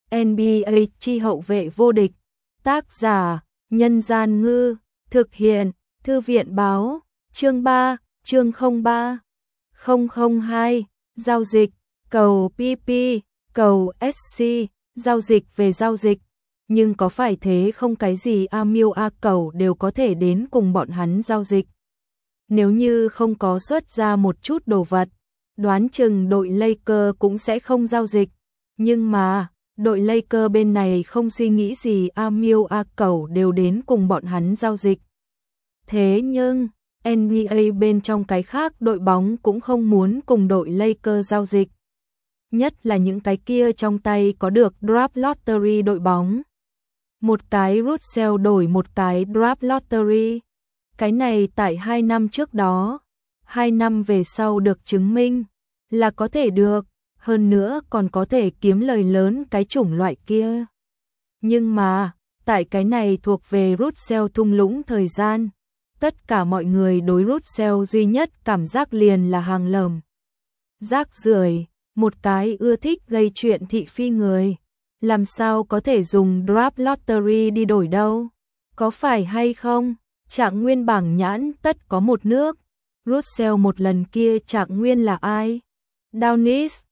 NBA chi hậu vệ vô địch. Tác giả: Nhân Gian Ngư. Thực hiện: Thư viện Báo. Chương 3, chương 03. 002. Giao dịch. Cầu PP, cầu SC, giao dịch về giao dịch. Nhưng có phải thế không, cái gì A Miêu A Cẩu đều có thể đến cùng bọn hắn giao dịch. Nếu như không có xuất ra một chút đồ vật, đoán chừng đội Lakers cũng sẽ không giao dịch. Nhưng mà, đội Lakers bên này không suy nghĩ gì, A Miêu A Cẩu đều đến cùng bọn hắn giao dịch. Thế nhưng, NBA bên trong cái khác đội bóng cũng không muốn cùng đội Lakers giao dịch. Nhất là những cái kia trong tay có được draft lottery đội bóng. Một cái Russell đổi một cái draft lottery. Cái này tại 2 năm trước đó, 2 năm về sau được chứng minh là có thể được, hơn nữa còn có thể kiếm lời lớn cái chủng loại kia. Nhưng mà, tại cái này thuộc về Russell thung lũng thời gian, tất cả mọi người đối Russell duy nhất cảm giác liền là hàng lầm. Rác rưởi, một cái ưa thích gây chuyện thị phi người. Làm sao có thể dùng draft lottery đi đổi đâu? Có phải hay không? Trạng nguyên bảng nhãn tất có một nước. Russell một lần kia trạng nguyên là ai? Downis,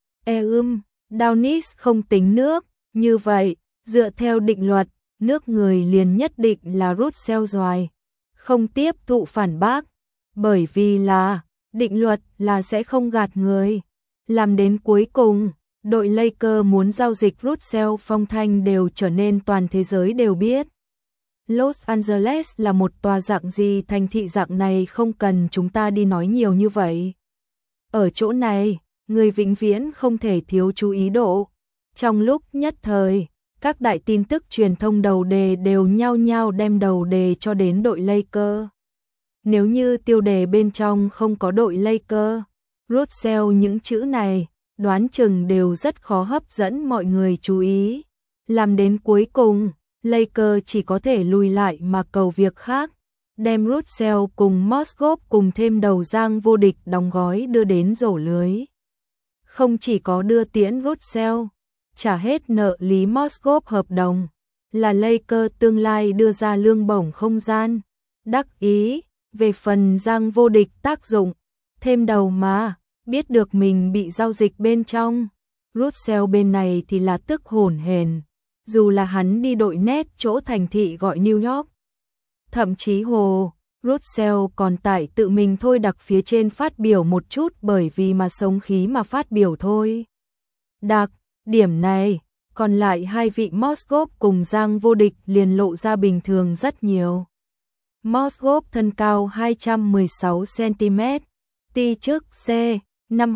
Downis không tính nước. Như vậy, dựa theo định luật, nước người liền nhất định là Russell doài. Không tiếp thụ phản bác. Bởi vì là, định luật là sẽ không gạt người. Làm đến cuối cùng, đội Lakers muốn giao dịch Russell phong thanh đều trở nên toàn thế giới đều biết. Los Angeles là một tòa dạng gì thành thị dạng này không cần chúng ta đi nói nhiều như vậy. Ở chỗ này, người vĩnh viễn không thể thiếu chú ý độ. Trong lúc nhất thời, các đại tin tức truyền thông đầu đề đều nhao nhao đem đầu đề cho đến đội Lakers. Nếu như tiêu đề bên trong không có đội Lakers, Russell những chữ này, đoán chừng đều rất khó hấp dẫn mọi người chú ý. Làm đến cuối cùng, Lakers chỉ có thể lùi lại mà cầu việc khác, đem Russell cùng Mozgov cùng thêm đầu giang vô địch đóng gói đưa đến rổ lưới. Không chỉ có đưa tiễn Russell, trả hết nợ lý Mozgov hợp đồng, là Lakers tương lai đưa ra lương bổng không gian. Đắc ý, về phần giang vô địch tác dụng, thêm đầu mà, biết được mình bị giao dịch bên trong. Russell bên này thì là tức hổn hển, dù là hắn đi đội nét chỗ thành thị gọi New York. Thậm chí Russell còn tại tự mình thôi đặc phía trên phát biểu một chút bởi vì mà sống khí mà phát biểu thôi. Đặc điểm này, còn lại hai vị Mozgov cùng giang vô địch liền lộ ra bình thường rất nhiều. Mozgov thân cao 216 cm, ti chức C, năm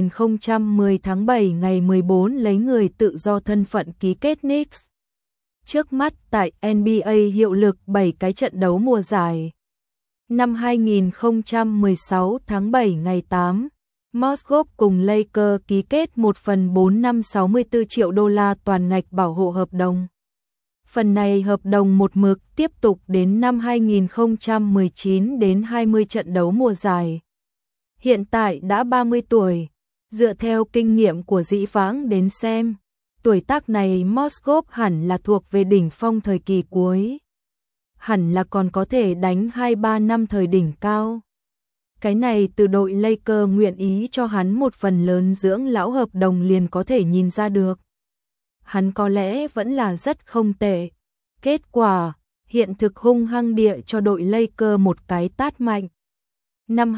2010 tháng 7 ngày 14 lấy người tự do thân phận ký kết Knicks. Trước mắt tại NBA hiệu lực 7 cái trận đấu mùa giải. Năm 2016 tháng 7 ngày 8, Mozgov cùng Lakers ký kết 1/4 năm 64 triệu đô la toàn ngạch bảo hộ hợp đồng. Phần này hợp đồng một mực tiếp tục đến năm 2019 đến 20 trận đấu mùa giải. Hiện tại đã 30 tuổi, dựa theo kinh nghiệm của dĩ vãng đến xem, tuổi tác này Mozgov hẳn là thuộc về đỉnh phong thời kỳ cuối. Hẳn là còn có thể đánh 2-3 năm thời đỉnh cao. Cái này từ đội Lakers nguyện ý cho hắn một phần lớn dưỡng lão hợp đồng liền có thể nhìn ra được. Hắn có lẽ vẫn là rất không tệ. Kết quả, hiện thực hung hăng địa cho đội Lakers một cái tát mạnh. Năm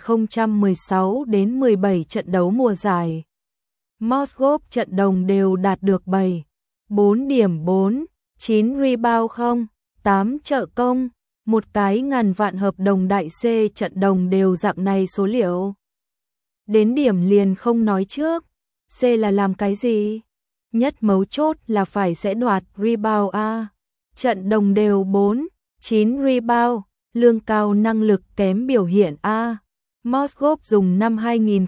2016 đến 17 trận đấu mùa giải, Mozgov trận đồng đều đạt được 7, 4 điểm 4, 9 rebound không, 8 trợ công, một cái ngàn vạn hợp đồng đại C trận đồng đều dạng này số liệu. Đến điểm liền không nói trước, C là làm cái gì? Nhất mấu chốt là phải sẽ đoạt rebound A. Trận đồng đều 4, 9 rebound, lương cao năng lực kém biểu hiện A. Mozgov dùng năm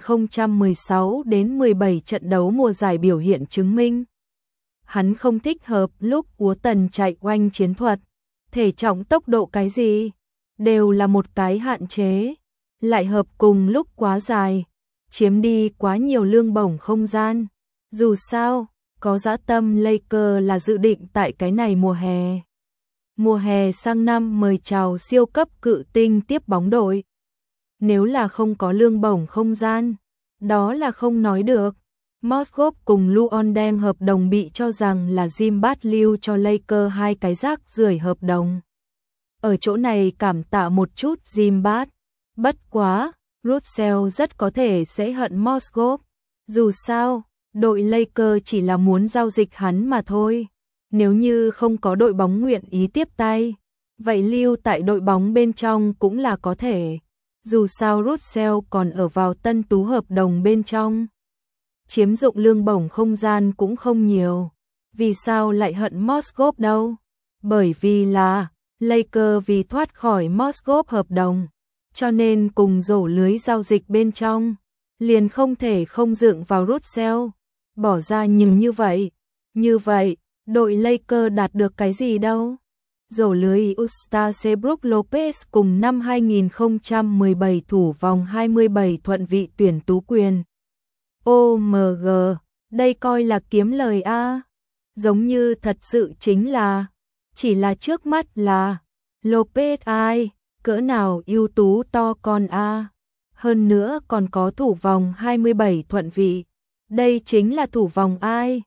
2016 đến 17 trận đấu mùa giải biểu hiện chứng minh. Hắn không thích hợp lúc Úa Tần chạy oanh chiến thuật, thể trọng tốc độ cái gì, đều là một cái hạn chế. Lại hợp cùng lúc quá dài, chiếm đi quá nhiều lương bổng không gian. Dù sao, có dã tâm Lakers là dự định tại cái này mùa hè. Mùa hè sang năm mời chào siêu cấp cự tinh tiếp bóng đội. Nếu là không có lương bổng không gian, đó là không nói được. Mozgov cùng Luol Deng hợp đồng bị cho rằng là Jim Bart lưu cho Lakers 2 cái rác rưởi hợp đồng. Ở chỗ này cảm tạ một chút Jim Bart. Bất quá, Russell rất có thể sẽ hận Mozgov. Dù sao, đội Lakers chỉ là muốn giao dịch hắn mà thôi. Nếu như không có đội bóng nguyện ý tiếp tay, vậy lưu tại đội bóng bên trong cũng là có thể. Dù sao Russell còn ở vào tân tú hợp đồng bên trong. Chiếm dụng lương bổng không gian cũng không nhiều. Vì sao lại hận Mozgov đâu? Bởi vì là Lakers vì thoát khỏi Mozgov hợp đồng, cho nên cùng rổ lưới giao dịch bên trong, liền không thể không dựa vào Russell. Bỏ ra nhưng như vậy, đội Lakers đạt được cái gì đâu? Rổ lưới Ustase Brook Lopez cùng năm 2017 thủ vòng 27 thuận vị tuyển tú quyền. OMG, đây coi là kiếm lời a. Giống như thật sự chính là, chỉ là trước mắt là Lopez ai, cỡ nào ưu tú to con a. Hơn nữa còn có thủ vòng 27 thuận vị. Đây chính là thủ vòng ai?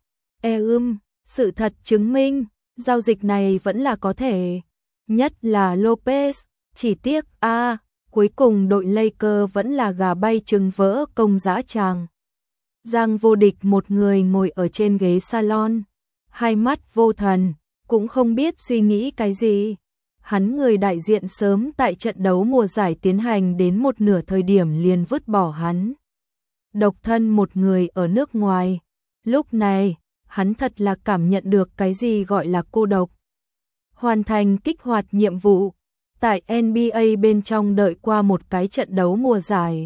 Sự thật chứng minh, giao dịch này vẫn là có thể. Nhất là Lopez, chỉ tiếc cuối cùng đội Lakers vẫn là gà bay trứng vỡ công dã tràng. Giang Vô Địch một người ngồi ở trên ghế salon, hai mắt vô thần, cũng không biết suy nghĩ cái gì. Hắn người đại diện sớm tại trận đấu mùa giải tiến hành đến một nửa thời điểm liền vứt bỏ hắn. Độc thân một người ở nước ngoài. Lúc này, hắn thật là cảm nhận được cái gì gọi là cô độc. Hoàn thành kích hoạt nhiệm vụ, tại NBA bên trong đợi qua một cái trận đấu mùa giải.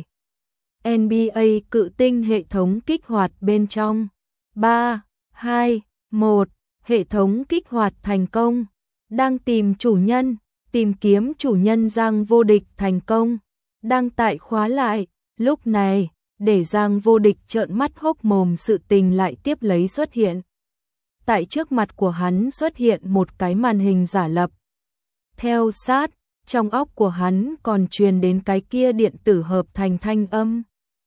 NBA cự tinh hệ thống kích hoạt bên trong. 3, 2, 1, hệ thống kích hoạt thành công. Đang tìm chủ nhân, tìm kiếm chủ nhân Giang Vô Địch thành công. Đang tại khóa lại, lúc này, để Giang Vô Địch trợn mắt hốc mồm sự tình lại tiếp lấy xuất hiện. Tại trước mặt của hắn xuất hiện một cái màn hình giả lập. Theo sát, trong óc của hắn còn truyền đến cái kia điện tử hợp thành thanh âm.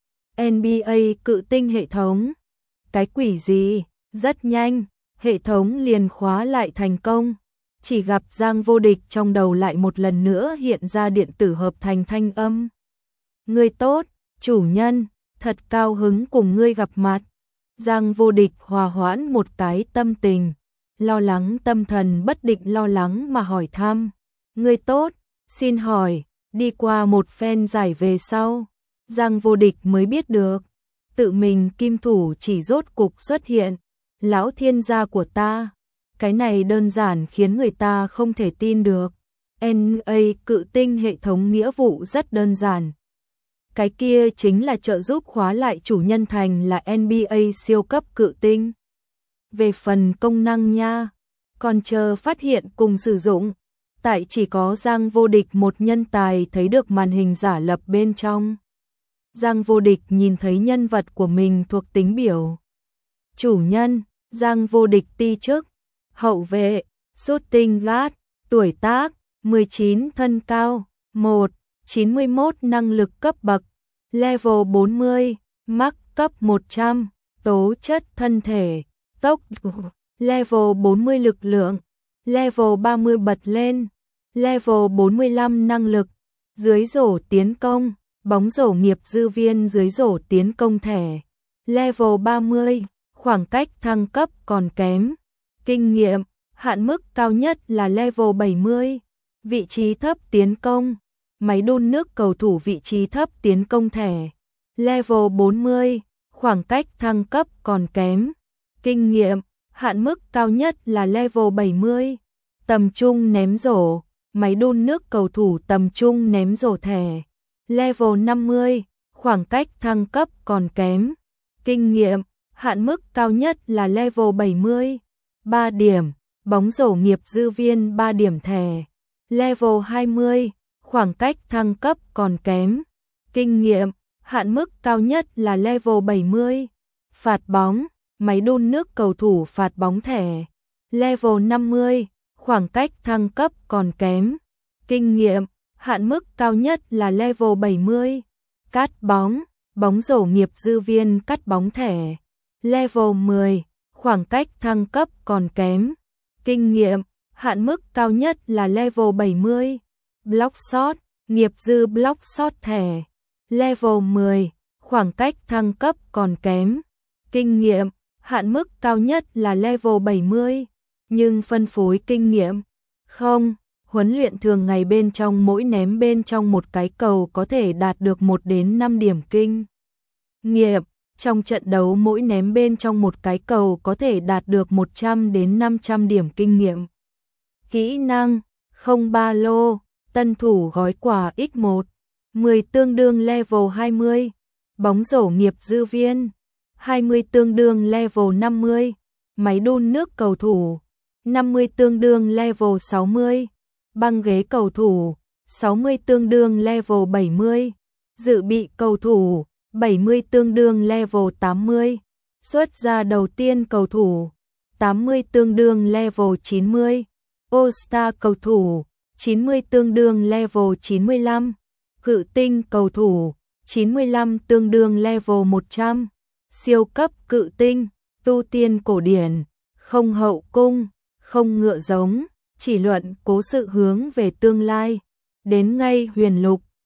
NBA cự tinh hệ thống. Cái quỷ gì? Rất nhanh, hệ thống liền khóa lại thành công. Chỉ gặp Giang Vô Địch trong đầu lại một lần nữa hiện ra điện tử hợp thành thanh âm. Ngươi tốt, chủ nhân, thật cao hứng cùng ngươi gặp mặt. Giang Vô Địch hòa hoãn một cái tâm tình, lo lắng tâm thần bất định lo lắng mà hỏi thăm. Ngươi tốt, xin hỏi, đi qua một phen giải về sau, Giang Vô Địch mới biết được, tự mình kim thủ chỉ rốt cục xuất hiện, lão thiên gia của ta. Cái này đơn giản khiến người ta không thể tin được. NBA cự tinh hệ thống nghĩa vụ rất đơn giản. Cái kia chính là trợ giúp khóa lại chủ nhân thành là NBA siêu cấp cự tinh. Về phần công năng nha, còn chờ phát hiện cùng sử dụng, tại chỉ có Giang Vô Địch một nhân tài thấy được màn hình giả lập bên trong. Giang Vô Địch nhìn thấy nhân vật của mình thuộc tính biểu. Chủ nhân, Giang Vô Địch ti chức, hậu vệ, shooting guard, tuổi tác, 19 thân cao, 1,91 năng lực cấp bậc, level 40, max cấp 100, tố chất thân thể, tốc độ, level 40 lực lượng, level 30 bật lên, level 45 năng lực, dưới rổ tiến công, bóng rổ nghiệp dư viên dưới rổ tiến công thẻ, level 30, khoảng cách thăng cấp còn kém, kinh nghiệm, hạn mức cao nhất là level 70, vị trí thấp tiến công, máy đun nước cầu thủ vị trí thấp tiến công thẻ, level 40, khoảng cách thăng cấp còn kém, kinh nghiệm, hạn mức cao nhất là level 70, tầm trung ném rổ, máy đun nước cầu thủ tầm trung ném rổ thẻ, level 50, khoảng cách thăng cấp còn kém, kinh nghiệm, hạn mức cao nhất là level 70, 3 điểm, bóng rổ nghiệp dư viên 3 điểm thẻ, level 20, khoảng cách thăng cấp còn kém, kinh nghiệm, hạn mức cao nhất là level 70, phạt bóng, máy đun nước cầu thủ phạt bóng thẻ. Level 50, khoảng cách thăng cấp còn kém. Kinh nghiệm, hạn mức cao nhất là level 70. Cắt bóng, bóng rổ nghiệp dư viên cắt bóng thẻ. Level 10, khoảng cách thăng cấp còn kém. Kinh nghiệm, hạn mức cao nhất là level 70. Block shot, nghiệp dư block shot thẻ. Level 10, khoảng cách thăng cấp còn kém. Kinh nghiệm, hạn mức cao nhất là level 70, nhưng phân phối kinh nghiệm không. Huấn luyện thường ngày bên trong mỗi ném bên trong một cái cầu có thể đạt được 1 đến 5 điểm kinh nghiệm. Trong trận đấu mỗi ném bên trong một cái cầu có thể đạt được 100 đến 500 điểm kinh nghiệm. Kỹ năng, không ba lô, tân thủ gói quà X1, 10 tương đương level 20, bóng rổ nghiệp dư viên, 20 tương đương level 50, máy đun nước cầu thủ, 50 tương đương level 60, băng ghế cầu thủ, 60 tương đương level 70, dự bị cầu thủ, 70 tương đương level 80, xuất ra đầu tiên cầu thủ, 80 tương đương level 90, All-Star cầu thủ, 90 tương đương level 95, cự tinh cầu thủ, 95 tương đương level 100, siêu cấp cự tinh, tu tiên cổ điển, không hậu cung, không ngựa giống, chỉ luận cố sự hướng về tương lai, đến ngay huyền lục,